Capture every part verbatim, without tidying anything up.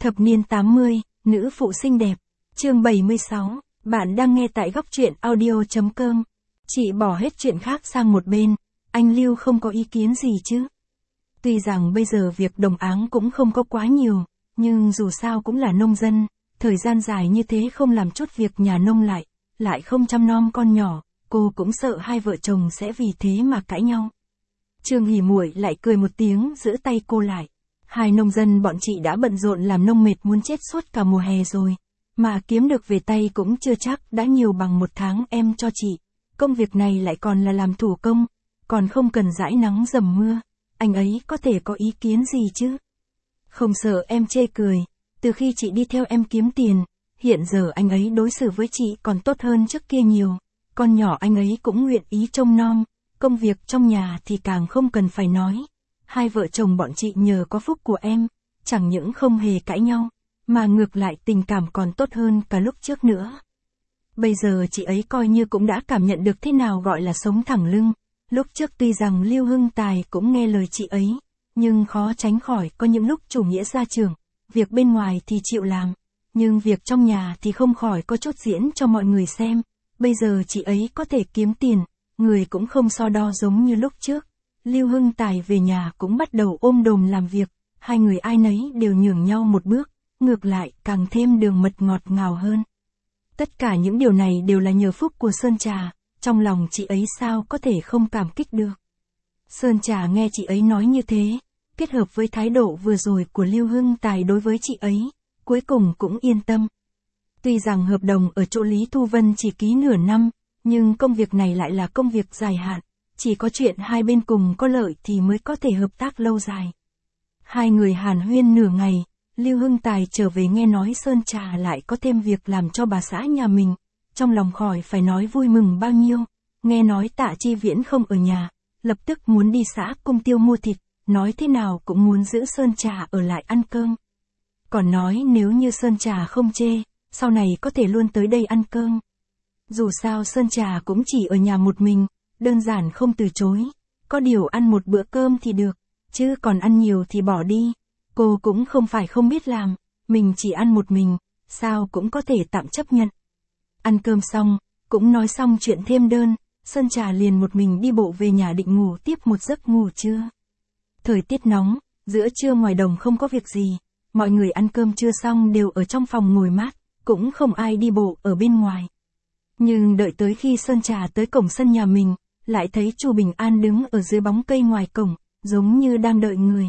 Thập niên tám mươi, nữ phụ xinh đẹp. Chương bảy mươi sáu, bạn đang nghe tại góc truyện audio.com. Chị bỏ hết chuyện khác sang một bên, anh Lưu không có ý kiến gì chứ? Tuy rằng bây giờ việc đồng áng cũng không có quá nhiều, nhưng dù sao cũng là nông dân, thời gian dài như thế không làm chút việc nhà nông lại, lại không chăm nom con nhỏ, cô cũng sợ hai vợ chồng sẽ vì thế mà cãi nhau. Trương Hỉ Muội lại cười một tiếng giữ tay cô lại. Hai nông dân bọn chị đã bận rộn làm nông mệt muốn chết suốt cả mùa hè rồi, mà kiếm được về tay cũng chưa chắc đã nhiều bằng một tháng em cho chị. Công việc này lại còn là làm thủ công, còn không cần dãi nắng dầm mưa, anh ấy có thể có ý kiến gì chứ? Không sợ em chê cười, từ khi chị đi theo em kiếm tiền, hiện giờ anh ấy đối xử với chị còn tốt hơn trước kia nhiều, con nhỏ anh ấy cũng nguyện ý trông nom, công việc trong nhà thì càng không cần phải nói. Hai vợ chồng bọn chị nhờ có phúc của em, chẳng những không hề cãi nhau, mà ngược lại tình cảm còn tốt hơn cả lúc trước nữa. Bây giờ chị ấy coi như cũng đã cảm nhận được thế nào gọi là sống thẳng lưng. Lúc trước tuy rằng Lưu Hưng Tài cũng nghe lời chị ấy, nhưng khó tránh khỏi có những lúc chủ nghĩa gia trưởng, việc bên ngoài thì chịu làm, nhưng việc trong nhà thì không khỏi có chút diễn cho mọi người xem. Bây giờ chị ấy có thể kiếm tiền, người cũng không so đo giống như lúc trước. Lưu Hưng Tài về nhà cũng bắt đầu ôm đồm làm việc, hai người ai nấy đều nhường nhau một bước, ngược lại càng thêm đường mật ngọt ngào hơn. Tất cả những điều này đều là nhờ phúc của Sơn Trà, trong lòng chị ấy sao có thể không cảm kích được. Sơn Trà nghe chị ấy nói như thế, kết hợp với thái độ vừa rồi của Lưu Hưng Tài đối với chị ấy, cuối cùng cũng yên tâm. Tuy rằng hợp đồng ở chỗ Lý Thu Vân chỉ ký nửa năm, nhưng công việc này lại là công việc dài hạn. Chỉ có chuyện hai bên cùng có lợi thì mới có thể hợp tác lâu dài. Hai người hàn huyên nửa ngày, Lưu Hưng Tài trở về nghe nói Sơn Trà lại có thêm việc làm cho bà xã nhà mình. Trong lòng khỏi phải nói vui mừng bao nhiêu, nghe nói Tạ Chi Viễn không ở nhà, lập tức muốn đi xã Cung Tiêu mua thịt, nói thế nào cũng muốn giữ Sơn Trà ở lại ăn cơm. Còn nói nếu như Sơn Trà không chê, sau này có thể luôn tới đây ăn cơm. Dù sao Sơn Trà cũng chỉ ở nhà một mình, đơn giản không từ chối, có điều ăn một bữa cơm thì được, chứ còn ăn nhiều thì bỏ đi. Cô cũng không phải không biết làm, mình chỉ ăn một mình, sao cũng có thể tạm chấp nhận. Ăn cơm xong, cũng nói xong chuyện thêm đơn, Sơn Trà liền một mình đi bộ về nhà định ngủ tiếp một giấc ngủ trưa. Thời tiết nóng, giữa trưa ngoài đồng không có việc gì, mọi người ăn cơm trưa xong đều ở trong phòng ngồi mát, cũng không ai đi bộ ở bên ngoài. Nhưng đợi tới khi Sơn Trà tới cổng sân nhà mình, lại thấy Chu Bình An đứng ở dưới bóng cây ngoài cổng, giống như đang đợi người.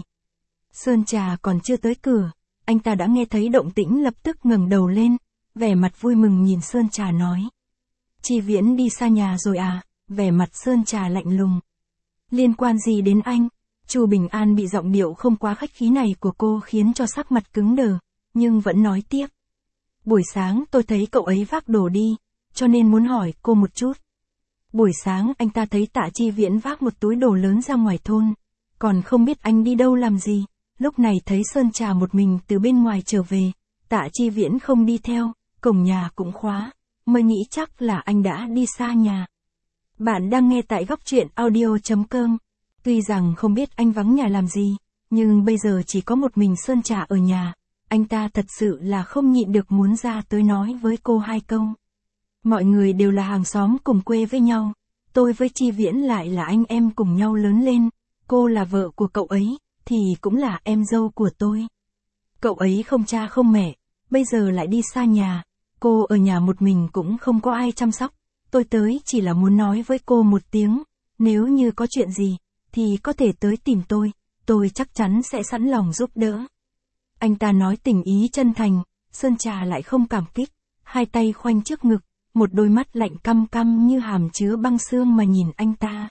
Sơn Trà còn chưa tới cửa, anh ta đã nghe thấy động tĩnh lập tức ngẩng đầu lên, vẻ mặt vui mừng nhìn Sơn Trà nói. Chi Viễn đi xa nhà rồi à? Vẻ mặt Sơn Trà lạnh lùng. Liên quan gì đến anh? Chu Bình An bị giọng điệu không quá khách khí này của cô khiến cho sắc mặt cứng đờ, nhưng vẫn nói tiếp. Buổi sáng tôi thấy cậu ấy vác đồ đi, cho nên muốn hỏi cô một chút. Buổi sáng anh ta thấy Tạ Chi Viễn vác một túi đồ lớn ra ngoài thôn, còn không biết anh đi đâu làm gì, lúc này thấy Sơn Trà một mình từ bên ngoài trở về, Tạ Chi Viễn không đi theo, cổng nhà cũng khóa, mới nghĩ chắc là anh đã đi xa nhà. Bạn đang nghe tại góc truyện audio.com. Tuy rằng không biết anh vắng nhà làm gì, nhưng bây giờ chỉ có một mình Sơn Trà ở nhà, anh ta thật sự là không nhịn được muốn ra tới nói với cô hai câu. Mọi người đều là hàng xóm cùng quê với nhau, tôi với Chi Viễn lại là anh em cùng nhau lớn lên, cô là vợ của cậu ấy, thì cũng là em dâu của tôi. Cậu ấy không cha không mẹ, bây giờ lại đi xa nhà, cô ở nhà một mình cũng không có ai chăm sóc, tôi tới chỉ là muốn nói với cô một tiếng, nếu như có chuyện gì, thì có thể tới tìm tôi, tôi chắc chắn sẽ sẵn lòng giúp đỡ. Anh ta nói tình ý chân thành, Sơn Trà lại không cảm kích, hai tay khoanh trước ngực, một đôi mắt lạnh căm căm như hàm chứa băng xương mà nhìn anh ta.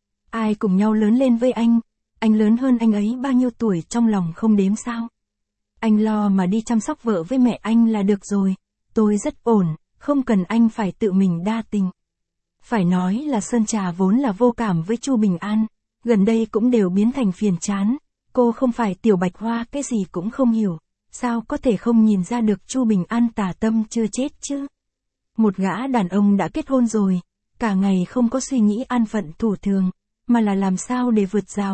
Ai cùng nhau lớn lên với anh, anh lớn hơn anh ấy bao nhiêu tuổi trong lòng không đếm sao? Anh lo mà đi chăm sóc vợ với mẹ anh là được rồi, tôi rất ổn, không cần anh phải tự mình đa tình. Phải nói là Sơn Trà vốn là vô cảm với Chu Bình An, gần đây cũng đều biến thành phiền chán, cô không phải tiểu bạch hoa cái gì cũng không hiểu, sao có thể không nhìn ra được Chu Bình An tà tâm chưa chết chứ? Một gã đàn ông đã kết hôn rồi, cả ngày không có suy nghĩ an phận thủ thường, mà là làm sao để vượt rào,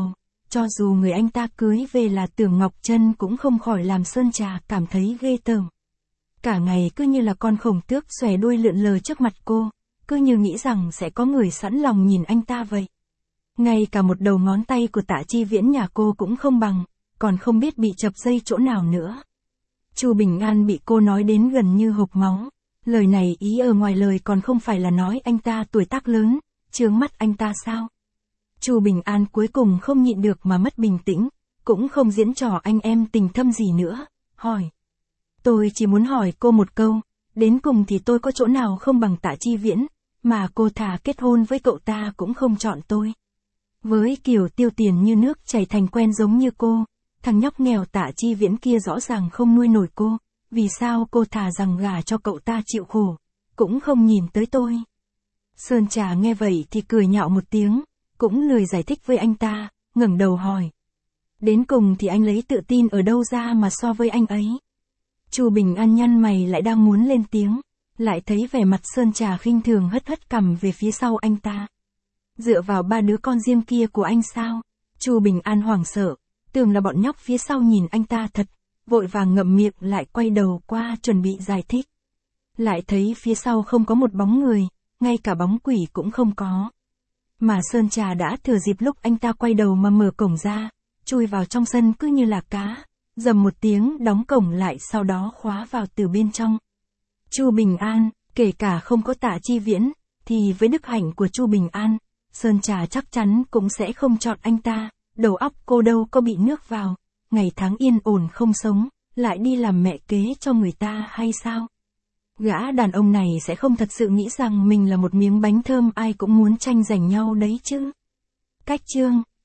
Cho dù người anh ta cưới về là Tưởng Ngọc Trân cũng không khỏi làm Sơn Trà cảm thấy ghê tởm. Cả ngày cứ như là con khổng tước xòe đuôi lượn lờ trước mặt cô, cứ như nghĩ rằng sẽ có người sẵn lòng nhìn anh ta vậy. Ngay cả một đầu ngón tay của Tạ Chi Viễn nhà cô cũng không bằng, còn không biết bị chập dây chỗ nào nữa. Chu Bình An bị cô nói đến gần như hộc máu. Lời này ý ở ngoài lời còn không phải là nói anh ta tuổi tác lớn, chướng mắt anh ta sao? Chu Bình An cuối cùng không nhịn được mà mất bình tĩnh, cũng không diễn trò anh em tình thâm gì nữa, hỏi. Tôi chỉ muốn hỏi cô một câu, đến cùng thì tôi có chỗ nào không bằng Tạ Chi Viễn, mà cô thà kết hôn với cậu ta cũng không chọn tôi. Với kiểu tiêu tiền như nước chảy thành quen giống như cô, thằng nhóc nghèo Tạ Chi Viễn kia rõ ràng không nuôi nổi cô, vì sao cô thà rằng gả cho cậu ta chịu khổ, cũng không nhìn tới tôi. Sơn Trà nghe vậy thì cười nhạo một tiếng, cũng lười giải thích với anh ta, ngẩng đầu hỏi. Đến cùng thì anh lấy tự tin ở đâu ra mà so với anh ấy? Chu Bình An nhăn mày lại đang muốn lên tiếng, lại thấy vẻ mặt Sơn Trà khinh thường hất hất cằm về phía sau anh ta. Dựa vào ba đứa con diêm kia của anh sao? Chu Bình An hoảng sợ, tưởng là bọn nhóc phía sau nhìn anh ta thật, vội vàng ngậm miệng lại quay đầu qua chuẩn bị giải thích. Lại thấy phía sau không có một bóng người, ngay cả bóng quỷ cũng không có. Mà Sơn Trà đã thừa dịp lúc anh ta quay đầu mà mở cổng ra, chui vào trong sân cứ như là cá, dầm một tiếng đóng cổng lại sau đó khóa vào từ bên trong. Chu Bình An, kể cả không có Tạ Chi Viễn, thì với đức hạnh của Chu Bình An, Sơn Trà chắc chắn cũng sẽ không chọn anh ta, đầu óc cô đâu có bị nước vào, ngày tháng yên ổn không sống, lại đi làm mẹ kế cho người ta hay sao? Gã đàn ông này sẽ không thật sự nghĩ rằng mình là một miếng bánh thơm ai cũng muốn tranh giành nhau đấy chứ. Cách chương